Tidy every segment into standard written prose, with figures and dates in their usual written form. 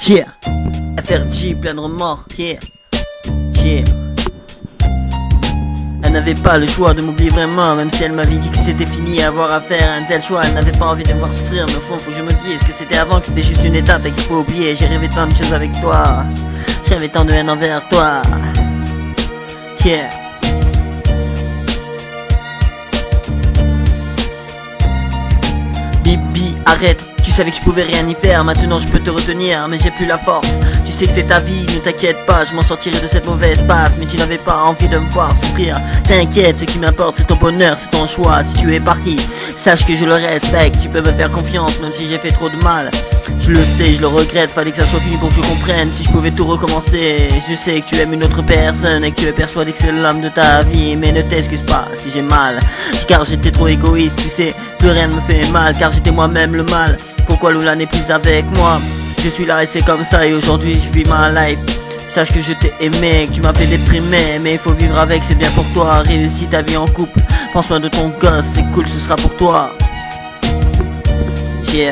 Yeah, FRG, plein de remords, yeah, yeah. Elle n'avait pas le choix de m'oublier vraiment, même si elle m'avait dit que c'était fini, avoir à faire un tel choix. Elle n'avait pas envie de me voir souffrir, mais au fond faut que je me dise que c'était avant, que c'était juste une étape et qu'il faut oublier. J'ai rêvé tant de choses avec toi, j'avais tant de haine envers toi, yeah. Bibi, arrête, tu savais que je pouvais rien y faire, maintenant je peux te retenir, mais j'ai plus la force. Tu sais que c'est ta vie, ne t'inquiète pas, je m'en sortirai de cette mauvaise passe. Mais tu n'avais pas envie de me voir souffrir, t'inquiète, ce qui m'importe c'est ton bonheur, c'est ton choix. Si tu es parti, sache que je le respecte, tu peux me faire confiance même si j'ai fait trop de mal. Je le sais, je le regrette, fallait que ça soit fini pour que je comprenne. Si je pouvais tout recommencer, je sais que tu aimes une autre personne et que tu es persuadé que c'est l'homme de ta vie. Mais ne t'excuse pas si j'ai mal, car j'étais trop égoïste, tu sais, plus rien ne me fait mal, car j'étais moi-même le mal. Pourquoi Lola n'est plus avec moi? Je suis là et c'est comme ça, et aujourd'hui je vis ma life. Sache que je t'ai aimé, que tu m'as fait déprimer, mais il faut vivre avec, c'est bien pour toi. Réussis ta vie en couple, prends soin de ton gosse, c'est cool, ce sera pour toi. Yeah.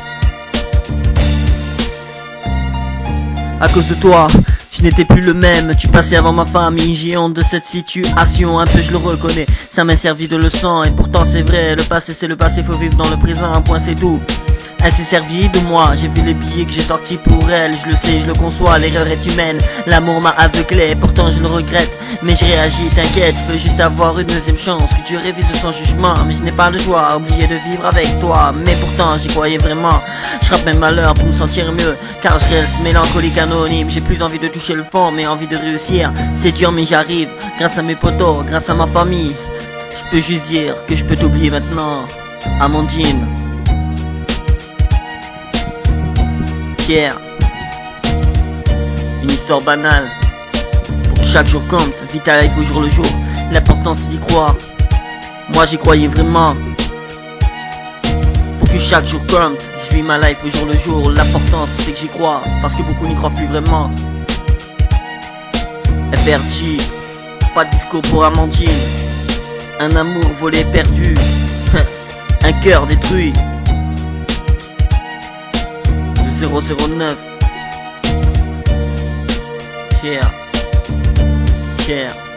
À cause de toi, je n'étais plus le même, tu passais avant ma famille, j'ai honte de cette situation, un peu je le reconnais, ça m'a servi de leçon, et pourtant c'est vrai, le passé c'est le passé, faut vivre dans le présent, un point c'est tout. Elle s'est servie de moi, j'ai vu les billets que j'ai sortis pour elle, je le sais, je le conçois, l'erreur est humaine, l'amour m'a aveuglé, pourtant je le regrette, mais j'ai réagi, t'inquiète, je veux juste avoir une deuxième chance, que tu révises sans jugement, mais je n'ai pas le choix, obligé de vivre avec toi, mais pourtant j'y croyais vraiment, je frappe mes malheurs pour me sentir mieux, car je reste mélancolique anonyme, j'ai plus envie de toucher le fond, mais envie de réussir, c'est dur mais j'arrive, grâce à mes potos, grâce à ma famille, je peux juste dire que je peux t'oublier maintenant, Amandine. Yeah. Une histoire banale, pour que chaque jour compte, vis ta life au jour le jour, l'important c'est d'y croire, moi j'y croyais vraiment. Pour que chaque jour compte, je vis ma life au jour le jour, l'important c'est que j'y crois, parce que beaucoup n'y croient plus vraiment. FRG, pas de disco pour Amandine, un amour volé perdu, un cœur détruit. 009. Yeah. Yeah.